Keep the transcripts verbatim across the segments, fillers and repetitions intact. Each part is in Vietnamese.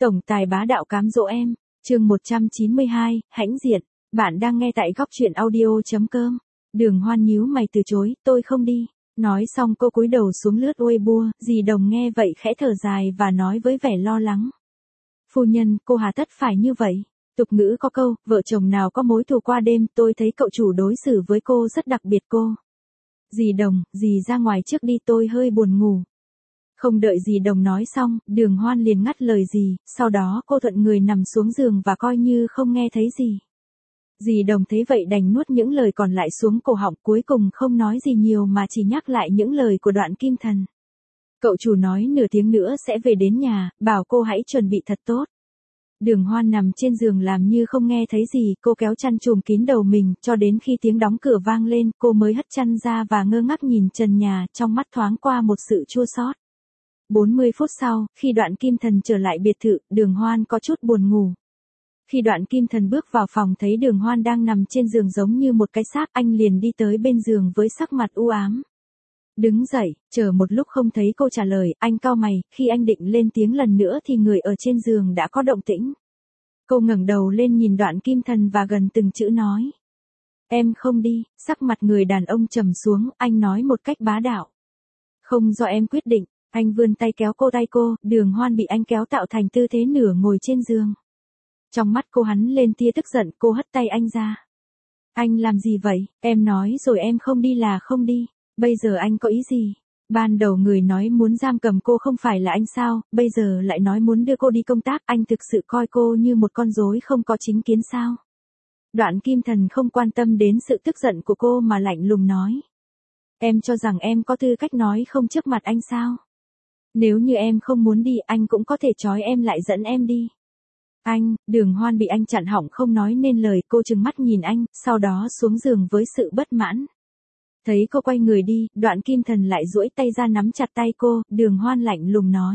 Tổng tài bá đạo cám dỗ em, chương một trăm chín mươi hai, hãnh diện. Bạn đang nghe tại góc truyện audio.com. Đường Hoan nhíu mày từ chối, tôi không đi. Nói xong cô cúi đầu xuống lướt Weibo, dì Đồng nghe vậy khẽ thở dài và nói với vẻ lo lắng. Phu nhân, cô hà tất phải như vậy. Tục ngữ có câu, vợ chồng nào có mối thù qua đêm, tôi thấy cậu chủ đối xử với cô rất đặc biệt cô. Dì Đồng, dì ra ngoài trước đi, tôi hơi buồn ngủ. Không đợi dì Đồng nói xong, Đường Hoan liền ngắt lời dì, sau đó cô thuận người nằm xuống giường và coi như không nghe thấy gì. Dì Đồng thấy vậy đành nuốt những lời còn lại xuống cổ họng, cuối cùng không nói gì nhiều mà chỉ nhắc lại những lời của Đoạn Kim Thần. Cậu chủ nói nửa tiếng nữa sẽ về đến nhà, bảo cô hãy chuẩn bị thật tốt. Đường Hoan nằm trên giường làm như không nghe thấy gì, cô kéo chăn trùm kín đầu mình, cho đến khi tiếng đóng cửa vang lên, cô mới hất chăn ra và ngơ ngác nhìn trần nhà, trong mắt thoáng qua một sự chua xót. bốn mươi phút sau, khi Đoạn Kim Thần trở lại biệt thự, Đường Hoan có chút buồn ngủ. Khi Đoạn Kim Thần bước vào phòng thấy Đường Hoan đang nằm trên giường giống như một cái xác, anh liền đi tới bên giường với sắc mặt u ám. Đứng dậy, chờ một lúc không thấy cô trả lời, anh cau mày, khi anh định lên tiếng lần nữa thì người ở trên giường đã có động tĩnh. Cô ngẩng đầu lên nhìn Đoạn Kim Thần và gần từng chữ nói. Em không đi, sắc mặt người đàn ông trầm xuống, anh nói một cách bá đạo. Không do em quyết định. Anh vươn tay kéo cô tay cô, Đường Hoan bị anh kéo tạo thành tư thế nửa ngồi trên giường. Trong mắt cô hắn lên tia tức giận, cô hất tay anh ra. Anh làm gì vậy, em nói rồi em không đi là không đi, bây giờ anh có ý gì? Ban đầu người nói muốn giam cầm cô không phải là anh sao, bây giờ lại nói muốn đưa cô đi công tác, anh thực sự coi cô như một con rối không có chính kiến sao? Đoạn Kim Thần không quan tâm đến sự tức giận của cô mà lạnh lùng nói. Em cho rằng em có tư cách nói không trước mặt anh sao? Nếu như em không muốn đi, anh cũng có thể trói em lại dẫn em đi. Anh, Đường Hoan bị anh chặn họng không nói nên lời, cô trừng mắt nhìn anh, sau đó xuống giường với sự bất mãn. Thấy cô quay người đi, Đoạn Kim Thần lại duỗi tay ra nắm chặt tay cô, Đường Hoan lạnh lùng nói.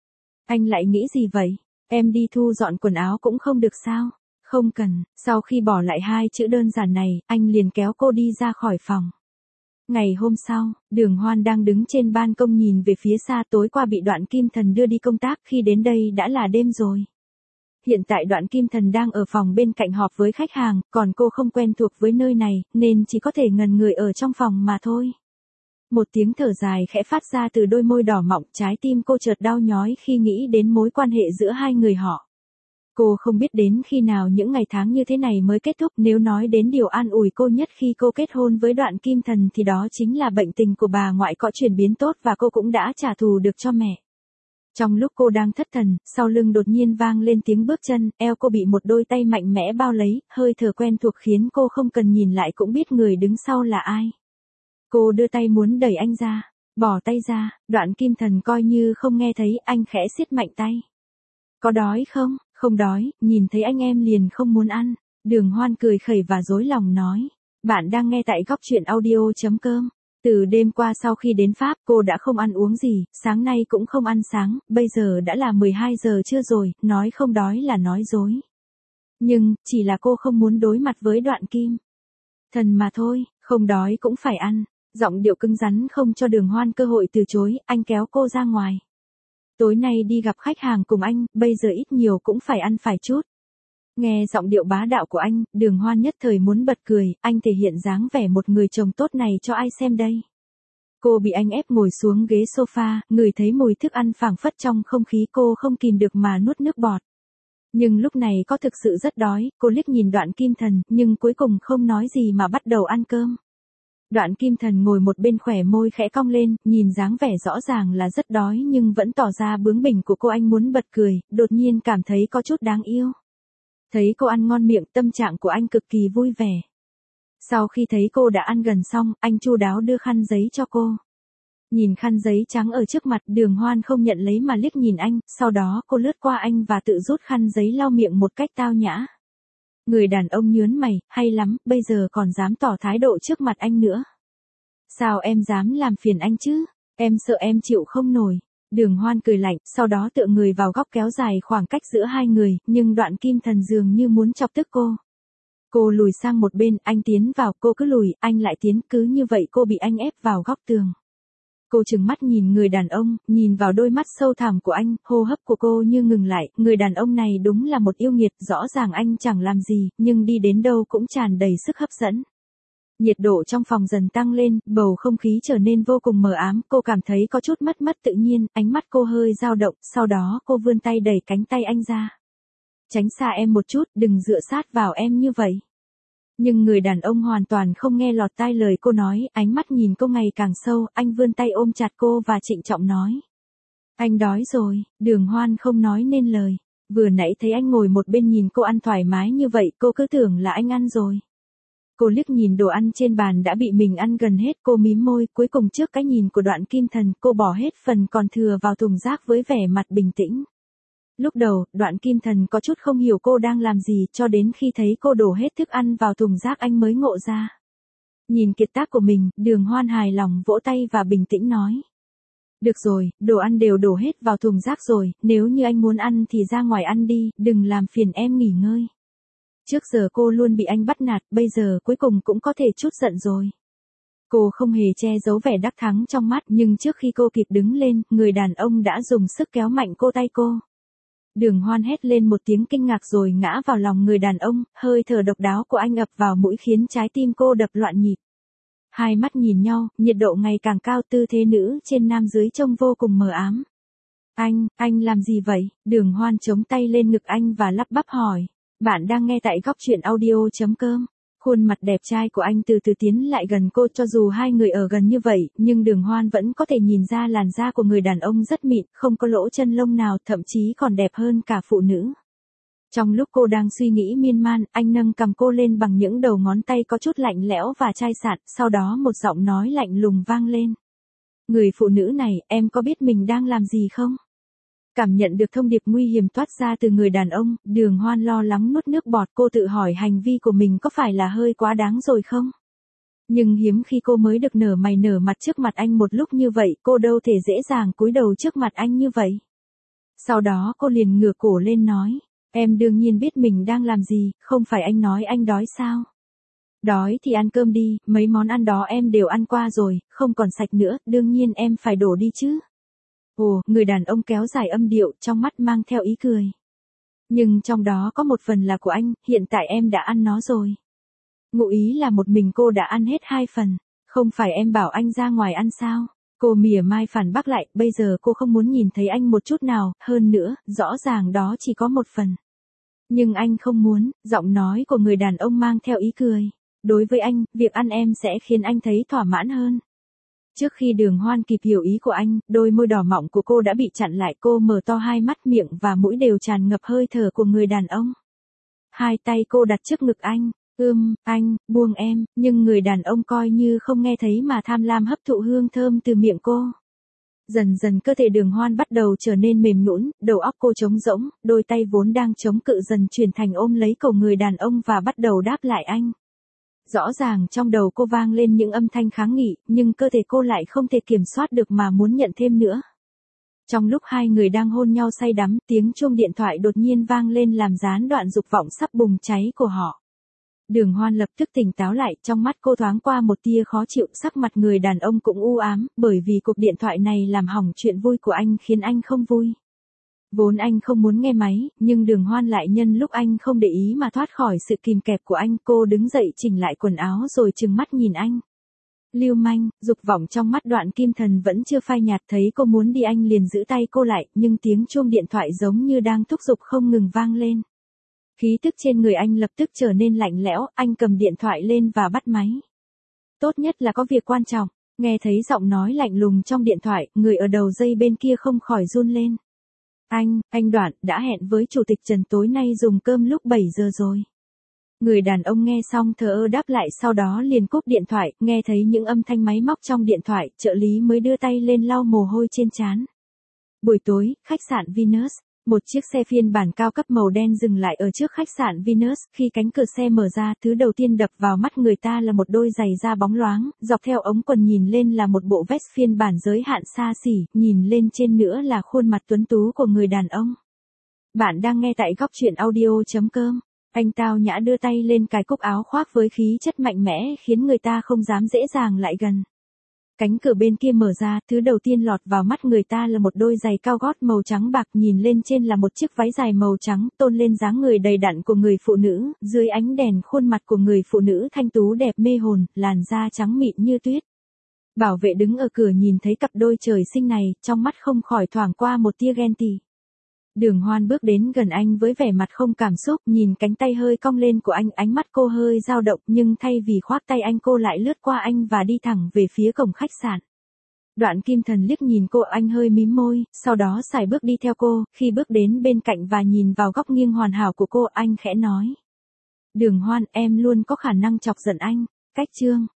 Anh lại nghĩ gì vậy? Em đi thu dọn quần áo cũng không được sao? Không cần, sau khi bỏ lại hai chữ đơn giản này, anh liền kéo cô đi ra khỏi phòng. Ngày hôm sau, Đường Hoan đang đứng trên ban công nhìn về phía xa, tối qua bị Đoạn Kim Thần đưa đi công tác, khi đến đây đã là đêm rồi. Hiện tại Đoạn Kim Thần đang ở phòng bên cạnh họp với khách hàng, còn cô không quen thuộc với nơi này, nên chỉ có thể ngần người ở trong phòng mà thôi. Một tiếng thở dài khẽ phát ra từ đôi môi đỏ mọng, trái tim cô chợt đau nhói khi nghĩ đến mối quan hệ giữa hai người họ. Cô không biết đến khi nào những ngày tháng như thế này mới kết thúc, nếu nói đến điều an ủi cô nhất khi cô kết hôn với Đoạn Kim Thần thì đó chính là bệnh tình của bà ngoại có chuyển biến tốt và cô cũng đã trả thù được cho mẹ. Trong lúc cô đang thất thần, sau lưng đột nhiên vang lên tiếng bước chân, eo cô bị một đôi tay mạnh mẽ bao lấy, hơi thở quen thuộc khiến cô không cần nhìn lại cũng biết người đứng sau là ai. Cô đưa tay muốn đẩy anh ra, bỏ tay ra, Đoạn Kim Thần coi như không nghe thấy, anh khẽ siết mạnh tay. Có đói không? Không đói, nhìn thấy anh em liền không muốn ăn. Đường Hoan cười khẩy và dối lòng nói. Bạn đang nghe tại góc truyện audio.com. Từ đêm qua sau khi đến Pháp, cô đã không ăn uống gì, sáng nay cũng không ăn sáng, bây giờ đã là mười hai giờ trưa rồi, nói không đói là nói dối. Nhưng, chỉ là cô không muốn đối mặt với Đoạn Kim Thần mà thôi, không đói cũng phải ăn. Giọng điệu cứng rắn không cho Đường Hoan cơ hội từ chối, anh kéo cô ra ngoài. Tối nay đi gặp khách hàng cùng anh, bây giờ ít nhiều cũng phải ăn phải chút. Nghe giọng điệu bá đạo của anh, Đường Hoan nhất thời muốn bật cười, anh thể hiện dáng vẻ một người chồng tốt này cho ai xem đây. Cô bị anh ép ngồi xuống ghế sofa, ngửi thấy mùi thức ăn phảng phất trong không khí, cô không kìm được mà nuốt nước bọt. Nhưng lúc này có thực sự rất đói, cô liếc nhìn Đoạn Kim Thần, nhưng cuối cùng không nói gì mà bắt đầu ăn cơm. Đoạn Kim Thần ngồi một bên khỏe môi khẽ cong lên, nhìn dáng vẻ rõ ràng là rất đói nhưng vẫn tỏ ra bướng bỉnh của cô, anh muốn bật cười, đột nhiên cảm thấy có chút đáng yêu. Thấy cô ăn ngon miệng, tâm trạng của anh cực kỳ vui vẻ. Sau khi thấy cô đã ăn gần xong, anh chu đáo đưa khăn giấy cho cô. Nhìn khăn giấy trắng ở trước mặt, Đường Hoan không nhận lấy mà liếc nhìn anh, sau đó cô lướt qua anh và tự rút khăn giấy lau miệng một cách tao nhã. Người đàn ông nhớn mày, hay lắm, bây giờ còn dám tỏ thái độ trước mặt anh nữa. Sao em dám làm phiền anh chứ? Em sợ em chịu không nổi. Đường Hoan cười lạnh, sau đó tựa người vào góc kéo dài khoảng cách giữa hai người, nhưng Đoạn Kim Thần dường như muốn chọc tức cô. Cô lùi sang một bên, anh tiến vào, cô cứ lùi, anh lại tiến, cứ như vậy cô bị anh ép vào góc tường. Cô trừng mắt nhìn người đàn ông, nhìn vào đôi mắt sâu thẳm của anh, hô hấp của cô như ngừng lại, người đàn ông này đúng là một yêu nghiệt, rõ ràng anh chẳng làm gì, nhưng đi đến đâu cũng tràn đầy sức hấp dẫn. Nhiệt độ trong phòng dần tăng lên, bầu không khí trở nên vô cùng mờ ám, cô cảm thấy có chút mất mất tự nhiên, ánh mắt cô hơi dao động, sau đó cô vươn tay đẩy cánh tay anh ra. Tránh xa em một chút, đừng dựa sát vào em như vậy. Nhưng người đàn ông hoàn toàn không nghe lọt tai lời cô nói, ánh mắt nhìn cô ngày càng sâu, anh vươn tay ôm chặt cô và trịnh trọng nói. Anh đói rồi, Đường Hoan không nói nên lời. Vừa nãy thấy anh ngồi một bên nhìn cô ăn thoải mái như vậy, cô cứ tưởng là anh ăn rồi. Cô liếc nhìn đồ ăn trên bàn đã bị mình ăn gần hết, cô mím môi, cuối cùng trước cái nhìn của Đoạn Kim Thần, cô bỏ hết phần còn thừa vào thùng rác với vẻ mặt bình tĩnh. Lúc đầu, Đoạn Kim Thần có chút không hiểu cô đang làm gì, cho đến khi thấy cô đổ hết thức ăn vào thùng rác anh mới ngộ ra. Nhìn kiệt tác của mình, Đường Hoan hài lòng vỗ tay và bình tĩnh nói. Được rồi, đồ ăn đều đổ hết vào thùng rác rồi, nếu như anh muốn ăn thì ra ngoài ăn đi, đừng làm phiền em nghỉ ngơi. Trước giờ cô luôn bị anh bắt nạt, bây giờ cuối cùng cũng có thể chút giận rồi. Cô không hề che giấu vẻ đắc thắng trong mắt, nhưng trước khi cô kịp đứng lên, người đàn ông đã dùng sức kéo mạnh cô tay cô. Đường Hoan hét lên một tiếng kinh ngạc rồi ngã vào lòng người đàn ông, hơi thở độc đáo của anh ập vào mũi khiến trái tim cô đập loạn nhịp. Hai mắt nhìn nhau, nhiệt độ ngày càng cao, tư thế nữ trên nam dưới trông vô cùng mờ ám. Anh, anh làm gì vậy? Đường Hoan chống tay lên ngực anh và lắp bắp hỏi. Bạn đang nghe tại góc truyện audio.com. Khuôn mặt đẹp trai của anh từ từ tiến lại gần cô, cho dù hai người ở gần như vậy, nhưng Đường Hoan vẫn có thể nhìn ra làn da của người đàn ông rất mịn, không có lỗ chân lông nào, thậm chí còn đẹp hơn cả phụ nữ. Trong lúc cô đang suy nghĩ miên man, anh nâng cầm cô lên bằng những đầu ngón tay có chút lạnh lẽo và chai sạn, sau đó một giọng nói lạnh lùng vang lên. Người phụ nữ này, em có biết mình đang làm gì không? Cảm nhận được thông điệp nguy hiểm toát ra từ người đàn ông, Đường Hoan lo lắng nuốt nước bọt, cô tự hỏi hành vi của mình có phải là hơi quá đáng rồi không? Nhưng hiếm khi cô mới được nở mày nở mặt trước mặt anh một lúc như vậy, cô đâu thể dễ dàng cúi đầu trước mặt anh như vậy. Sau đó cô liền ngửa cổ lên nói, em đương nhiên biết mình đang làm gì, không phải anh nói anh đói sao? Đói thì ăn cơm đi, mấy món ăn đó em đều ăn qua rồi, không còn sạch nữa, đương nhiên em phải đổ đi chứ. Ồ, người đàn ông kéo dài âm điệu, trong mắt mang theo ý cười. Nhưng trong đó có một phần là của anh, hiện tại em đã ăn nó rồi. Ngụ ý là một mình cô đã ăn hết hai phần, không phải em bảo anh ra ngoài ăn sao? Cô mỉa mai phản bác lại, bây giờ cô không muốn nhìn thấy anh một chút nào, hơn nữa, rõ ràng đó chỉ có một phần. Nhưng anh không muốn, giọng nói của người đàn ông mang theo ý cười. Đối với anh, việc ăn em sẽ khiến anh thấy thỏa mãn hơn. Trước khi Đường Hoan kịp hiểu ý của anh, đôi môi đỏ mọng của cô đã bị chặn lại, cô mở to hai mắt, miệng và mũi đều tràn ngập hơi thở của người đàn ông. Hai tay cô đặt trước ngực anh, ưm, anh, buông em, nhưng người đàn ông coi như không nghe thấy mà tham lam hấp thụ hương thơm từ miệng cô. Dần dần cơ thể Đường Hoan bắt đầu trở nên mềm nhũn, đầu óc cô trống rỗng, đôi tay vốn đang chống cự dần chuyển thành ôm lấy cổ người đàn ông và bắt đầu đáp lại anh. Rõ ràng trong đầu cô vang lên những âm thanh kháng nghị, nhưng cơ thể cô lại không thể kiểm soát được mà muốn nhận thêm nữa. Trong lúc hai người đang hôn nhau say đắm, tiếng chuông điện thoại đột nhiên vang lên làm gián đoạn dục vọng sắp bùng cháy của họ. Đường Hoan lập tức tỉnh táo lại, trong mắt cô thoáng qua một tia khó chịu, sắc mặt người đàn ông cũng u ám, bởi vì cuộc điện thoại này làm hỏng chuyện vui của anh khiến anh không vui. Vốn anh không muốn nghe máy, nhưng Đường Hoan lại nhân lúc anh không để ý mà thoát khỏi sự kìm kẹp của anh, cô đứng dậy chỉnh lại quần áo rồi trừng mắt nhìn anh. Lưu manh, dục vọng trong mắt Đoạn Kim Thần vẫn chưa phai nhạt, thấy cô muốn đi anh liền giữ tay cô lại, nhưng tiếng chuông điện thoại giống như đang thúc giục không ngừng vang lên. Khí tức trên người anh lập tức trở nên lạnh lẽo, anh cầm điện thoại lên và bắt máy. Tốt nhất là có việc quan trọng, nghe thấy giọng nói lạnh lùng trong điện thoại, người ở đầu dây bên kia không khỏi run lên. Anh, anh Đoạn, đã hẹn với Chủ tịch Trần tối nay dùng cơm lúc bảy giờ rồi. Người đàn ông nghe xong thờ ơ đáp lại, sau đó liền cúp điện thoại, nghe thấy những âm thanh máy móc trong điện thoại, trợ lý mới đưa tay lên lau mồ hôi trên trán. Buổi tối, khách sạn Venus. Một chiếc xe phiên bản cao cấp màu đen dừng lại ở trước khách sạn Venus, khi cánh cửa xe mở ra, thứ đầu tiên đập vào mắt người ta là một đôi giày da bóng loáng, dọc theo ống quần nhìn lên là một bộ vest phiên bản giới hạn xa xỉ, nhìn lên trên nữa là khuôn mặt tuấn tú của người đàn ông. Bạn đang nghe tại góc truyện audio.com. Anh tao nhã đưa tay lên cài cúc áo khoác với khí chất mạnh mẽ khiến người ta không dám dễ dàng lại gần. Cánh cửa bên kia mở ra, thứ đầu tiên lọt vào mắt người ta là một đôi giày cao gót màu trắng bạc, nhìn lên trên là một chiếc váy dài màu trắng, tôn lên dáng người đầy đặn của người phụ nữ, dưới ánh đèn khuôn mặt của người phụ nữ thanh tú đẹp mê hồn, làn da trắng mịn như tuyết. Bảo vệ đứng ở cửa nhìn thấy cặp đôi trời sinh này, trong mắt không khỏi thoảng qua một tia ghen tị. Đường Hoan bước đến gần anh với vẻ mặt không cảm xúc, nhìn cánh tay hơi cong lên của anh, ánh mắt cô hơi dao động, nhưng thay vì khoác tay anh, cô lại lướt qua anh và đi thẳng về phía cổng khách sạn. Đoạn Kim Thần liếc nhìn cô, anh hơi mím môi, sau đó sải bước đi theo cô, khi bước đến bên cạnh và nhìn vào góc nghiêng hoàn hảo của cô, anh khẽ nói: Đường Hoan, em luôn có khả năng chọc giận anh. Cách chương